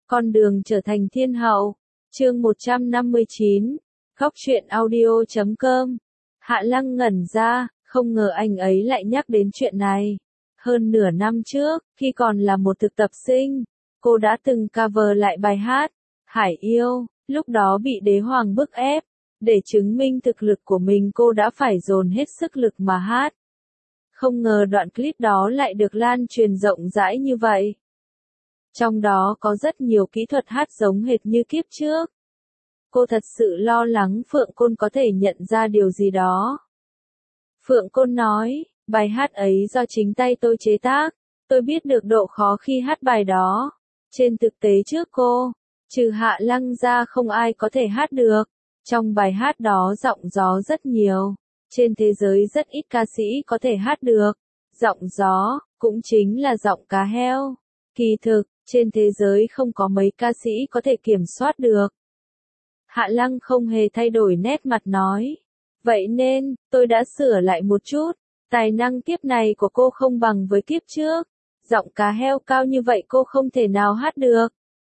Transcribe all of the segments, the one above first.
Con đường trở thành thiên hậu. Chương 159. Góc truyện audio.com. Hạ Lăng ngẩn ra, không ngờ anh ấy lại nhắc đến chuyện này. Hơn nửa năm trước, khi còn là một thực tập sinh, cô đã từng cover lại bài hát Hải Yêu, lúc đó bị đế hoàng bức ép. Để chứng minh thực lực của mình cô đã phải dồn hết sức lực mà hát. Không ngờ đoạn clip đó lại được lan truyền rộng rãi như vậy. Trong đó có rất nhiều kỹ thuật hát giống hệt như kiếp trước. Cô thật sự lo lắng Phượng Côn có thể nhận ra điều gì đó. Phượng Côn nói, bài hát ấy do chính tay tôi chế tác. Tôi biết được độ khó khi hát bài đó. Trên thực tế trước cô, trừ Hạ Lăng ra không ai có thể hát được. Trong bài hát đó giọng gió rất nhiều. Trên thế giới rất ít ca sĩ có thể hát được. Giọng gió, cũng chính là giọng cá heo. Kỳ thực, trên thế giới không có mấy ca sĩ có thể kiểm soát được. Hạ Lăng không hề thay đổi nét mặt nói. Vậy nên, tôi đã sửa lại một chút. Tài năng kiếp này của cô không bằng với kiếp trước. Giọng cá heo cao như vậy cô không thể nào hát được.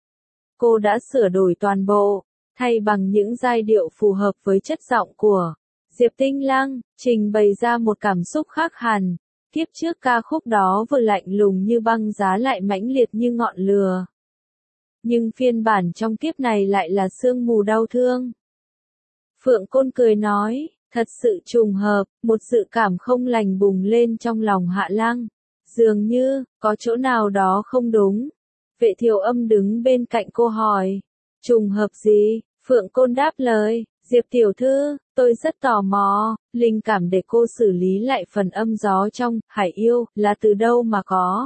Cô đã sửa đổi toàn bộ, thay bằng những giai điệu phù hợp với chất giọng của Diệp Tinh Lăng, trình bày ra một cảm xúc khác hẳn. Kiếp trước ca khúc đó vừa lạnh lùng như băng giá lại mãnh liệt như ngọn lửa. Nhưng phiên bản trong kiếp này lại là sương mù đau thương. Phượng Côn cười nói, thật sự trùng hợp, một dự cảm không lành bùng lên trong lòng Hạ Lăng. Dường như, có chỗ nào đó không đúng. Vệ Thiều Âm đứng bên cạnh cô hỏi, trùng hợp gì? Phượng Côn đáp lời, Diệp tiểu thư, tôi rất tò mò, linh cảm để cô xử lý lại phần âm gió trong Hải Yêu là từ đâu mà có?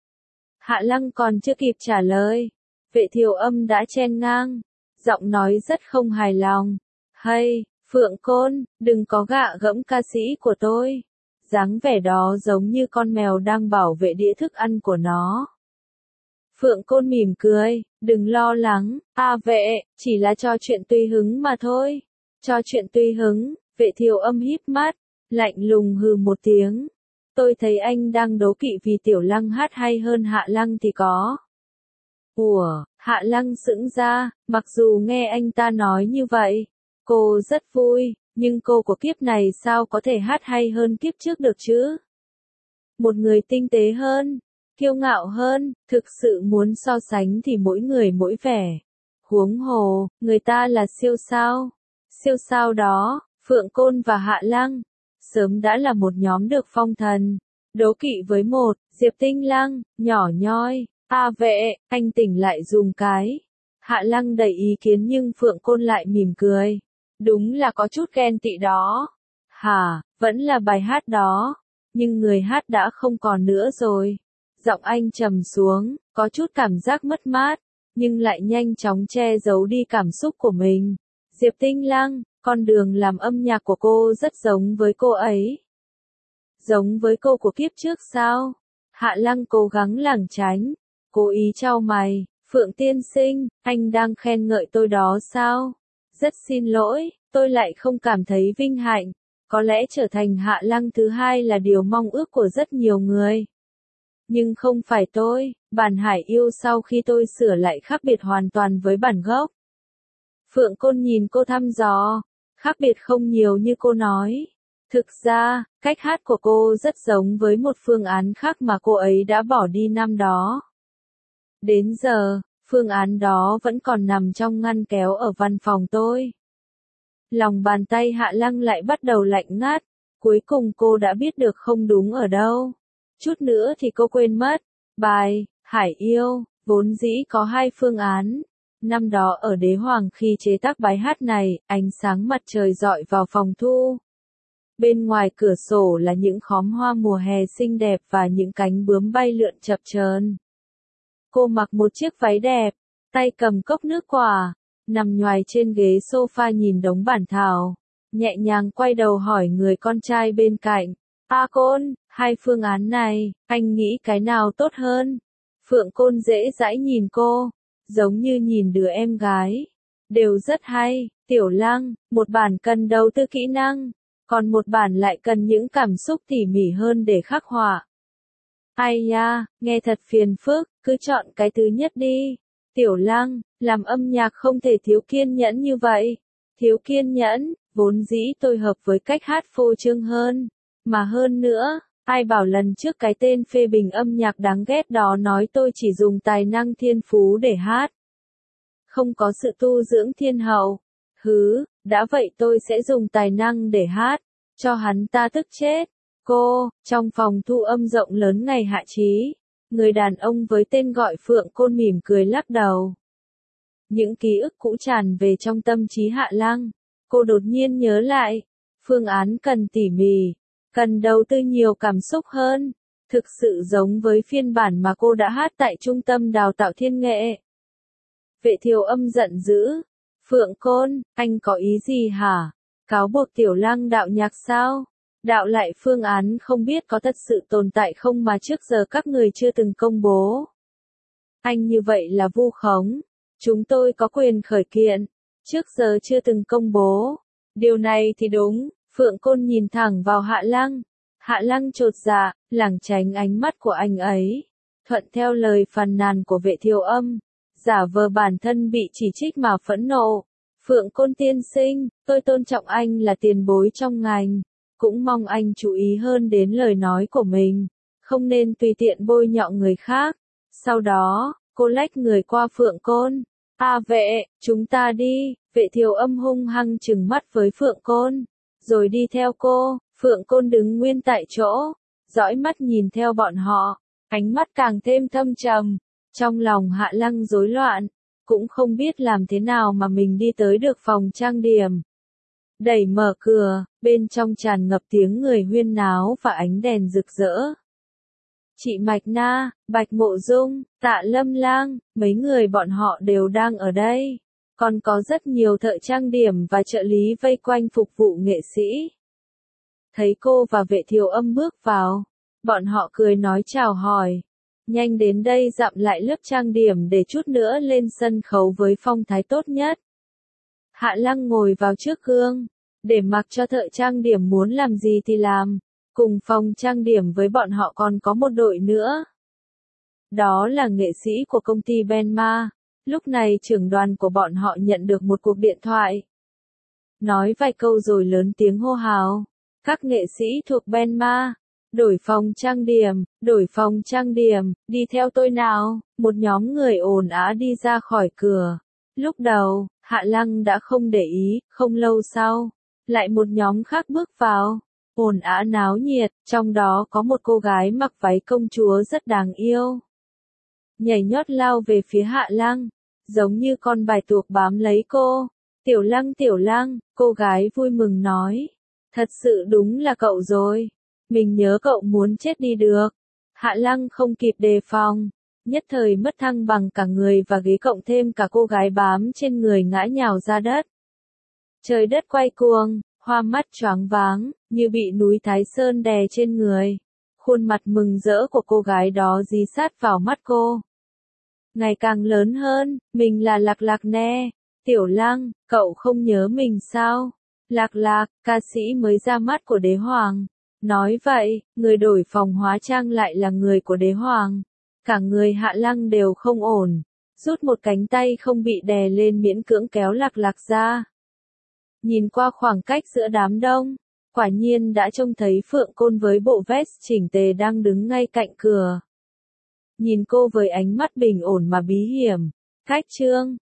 Hạ Lăng còn chưa kịp trả lời, Vệ Thiều Âm đã chen ngang, giọng nói rất không hài lòng. Hay, Phượng Côn, đừng có gạ gẫm ca sĩ của tôi. Dáng vẻ đó giống như con mèo đang bảo vệ đĩa thức ăn của nó. Phượng Côn mỉm cười, đừng lo lắng, vệ, chỉ là trò chuyện tùy hứng mà thôi. Trò chuyện tùy hứng, Vệ Thiều Âm híp mắt, lạnh lùng hừ một tiếng. Tôi thấy anh đang đố kỵ vì Tiểu Lăng hát hay hơn Hạ Lăng thì có. Ủa, Hạ Lăng sững ra, mặc dù nghe anh ta nói như vậy, cô rất vui, nhưng cô của kiếp này sao có thể hát hay hơn kiếp trước được chứ? Một người tinh tế hơn, kiêu ngạo hơn, thực sự muốn so sánh thì mỗi người mỗi vẻ. Huống hồ, người ta là siêu sao. Siêu sao đó, Phượng Côn và Hạ Lăng, sớm đã là một nhóm được phong thần. Đố kỵ với một, Diệp Tinh Lăng, nhỏ nhoi, vệ, anh tỉnh lại dùm cái. Hạ Lăng đầy ý kiến nhưng Phượng Côn lại mỉm cười. Đúng là có chút ghen tị đó. Hả, vẫn là bài hát đó. Nhưng người hát đã không còn nữa rồi. Giọng anh trầm xuống, có chút cảm giác mất mát, nhưng lại nhanh chóng che giấu đi cảm xúc của mình. Diệp Tinh Lăng, con đường làm âm nhạc của cô rất giống với cô ấy. Giống với cô của kiếp trước sao? Hạ Lăng cố gắng lảng tránh, cố ý chau mày, Phượng tiên sinh, anh đang khen ngợi tôi đó sao? Rất xin lỗi, tôi lại không cảm thấy vinh hạnh. Có lẽ trở thành Hạ Lăng thứ hai là điều mong ước của rất nhiều người. Nhưng không phải tôi, bản Hải Yêu sau khi tôi sửa lại khác biệt hoàn toàn với bản gốc. Phượng Côn nhìn cô thăm dò, khác biệt không nhiều như cô nói. Thực ra, cách hát của cô rất giống với một phương án khác mà cô ấy đã bỏ đi năm đó. Đến giờ, phương án đó vẫn còn nằm trong ngăn kéo ở văn phòng tôi. Lòng bàn tay Hạ Lăng lại bắt đầu lạnh ngắt, cuối cùng cô đã biết được không đúng ở đâu. Chút nữa thì cô quên mất, bài Hải Yêu, vốn dĩ có hai phương án. Năm đó ở Đế Hoàng khi chế tác bài hát này, ánh sáng mặt trời rọi vào phòng thu. Bên ngoài cửa sổ là những khóm hoa mùa hè xinh đẹp và những cánh bướm bay lượn chập chờn. Cô mặc một chiếc váy đẹp, tay cầm cốc nước quả, nằm nhoài trên ghế sofa nhìn đống bản thảo, nhẹ nhàng quay đầu hỏi người con trai bên cạnh, Côn, hai phương án này, anh nghĩ cái nào tốt hơn? Phượng Côn dễ dãi nhìn cô, giống như nhìn đứa em gái. Đều rất hay, Tiểu Lăng, một bản cần đầu tư kỹ năng, còn một bản lại cần những cảm xúc tỉ mỉ hơn để khắc họa. Ai da, nghe thật phiền phức, cứ chọn cái thứ nhất đi. Tiểu Lăng, làm âm nhạc không thể thiếu kiên nhẫn như vậy. Thiếu kiên nhẫn, vốn dĩ tôi hợp với cách hát phô trương hơn. Mà hơn nữa, ai bảo lần trước cái tên phê bình âm nhạc đáng ghét đó nói tôi chỉ dùng tài năng thiên phú để hát. Không có sự tu dưỡng thiên hậu. Hứ, đã vậy tôi sẽ dùng tài năng để hát. Cho hắn ta tức chết. Cô, trong phòng thu âm rộng lớn ngày hạ trí. Người đàn ông với tên gọi Phượng Côn mỉm cười lắc đầu. Những ký ức cũ tràn về trong tâm trí Hạ Lăng. Cô đột nhiên nhớ lại. Phương án cần tỉ mỉ. Cần đầu tư nhiều cảm xúc hơn. Thực sự giống với phiên bản mà cô đã hát tại Trung tâm Đào tạo Thiên nghệ. Vệ Thiều Âm giận dữ. Phượng Côn, anh có ý gì hả? Cáo buộc Tiểu Lăng đạo nhạc sao? Đạo lại phương án không biết có thật sự tồn tại không mà trước giờ các người chưa từng công bố. Anh như vậy là vu khống. Chúng tôi có quyền khởi kiện. Trước giờ chưa từng công bố. Điều này thì đúng. Phượng Côn nhìn thẳng vào Hạ Lăng. Hạ Lăng chột dạ, lảng tránh ánh mắt của anh ấy. Thuận theo lời phàn nàn của Vệ Thiều Âm. Giả vờ bản thân bị chỉ trích mà phẫn nộ. Phượng Côn tiên sinh, tôi tôn trọng anh là tiền bối trong ngành. Cũng mong anh chú ý hơn đến lời nói của mình. Không nên tùy tiện bôi nhọ người khác. Sau đó, cô lách người qua Phượng Côn. À vệ, chúng ta đi. Vệ Thiều Âm hung hăng trừng mắt với Phượng Côn. Rồi đi theo cô. Phượng Côn đứng nguyên tại chỗ. Dõi mắt nhìn theo bọn họ. Ánh mắt càng thêm thâm trầm. Trong lòng Hạ Lăng rối loạn. Cũng không biết làm thế nào mà mình đi tới được phòng trang điểm. Đẩy mở cửa, bên trong tràn ngập tiếng người huyên náo và ánh đèn rực rỡ. Chị Mạch Na, Bạch Mộ Dung, Tạ Lâm Lang, mấy người bọn họ đều đang ở đây. Còn có rất nhiều thợ trang điểm và trợ lý vây quanh phục vụ nghệ sĩ. Thấy cô và Vệ Thiều Âm bước vào, bọn họ cười nói chào hỏi. Nhanh đến đây dặm lại lớp trang điểm để chút nữa lên sân khấu với phong thái tốt nhất. Hạ Lăng ngồi vào trước gương, để mặc cho thợ trang điểm muốn làm gì thì làm. Cùng phòng trang điểm với bọn họ còn có một đội nữa. Đó là nghệ sĩ của công ty Benma. Lúc này trưởng đoàn của bọn họ nhận được một cuộc điện thoại. Nói vài câu rồi lớn tiếng hô hào. Các nghệ sĩ thuộc Benma. Đổi phòng trang điểm, đi theo tôi nào. Một nhóm người ồn ào đi ra khỏi cửa. Lúc đầu, Hạ Lăng đã không để ý, không lâu sau, lại một nhóm khác bước vào. Ồn ào náo nhiệt, trong đó có một cô gái mặc váy công chúa rất đáng yêu. Nhảy nhót lao về phía Hạ Lăng, giống như con bài tuộc bám lấy cô. Tiểu Lăng, cô gái vui mừng nói. Thật sự đúng là cậu rồi. Mình nhớ cậu muốn chết đi được. Hạ Lăng không kịp đề phòng. Nhất thời mất thăng bằng cả người và ghế cộng thêm cả cô gái bám trên người ngã nhào ra đất. Trời đất quay cuồng, hoa mắt choáng váng, như bị núi Thái Sơn đè trên người. Khuôn mặt mừng rỡ của cô gái đó dí sát vào mắt cô. Ngày càng lớn hơn, mình là Lạc Lạc nè. Tiểu Lăng, cậu không nhớ mình sao? Lạc Lạc, ca sĩ mới ra mắt của Đế Hoàng. Nói vậy, người đổi phòng hóa trang lại là người của Đế Hoàng. Cả người Hạ Lăng đều không ổn. Rút một cánh tay không bị đè lên miễn cưỡng kéo Lạc Lạc ra. Nhìn qua khoảng cách giữa đám đông, quả nhiên đã trông thấy Phượng Côn với bộ vest chỉnh tề đang đứng ngay cạnh cửa. Nhìn cô với ánh mắt bình ổn mà bí hiểm. Cách trương,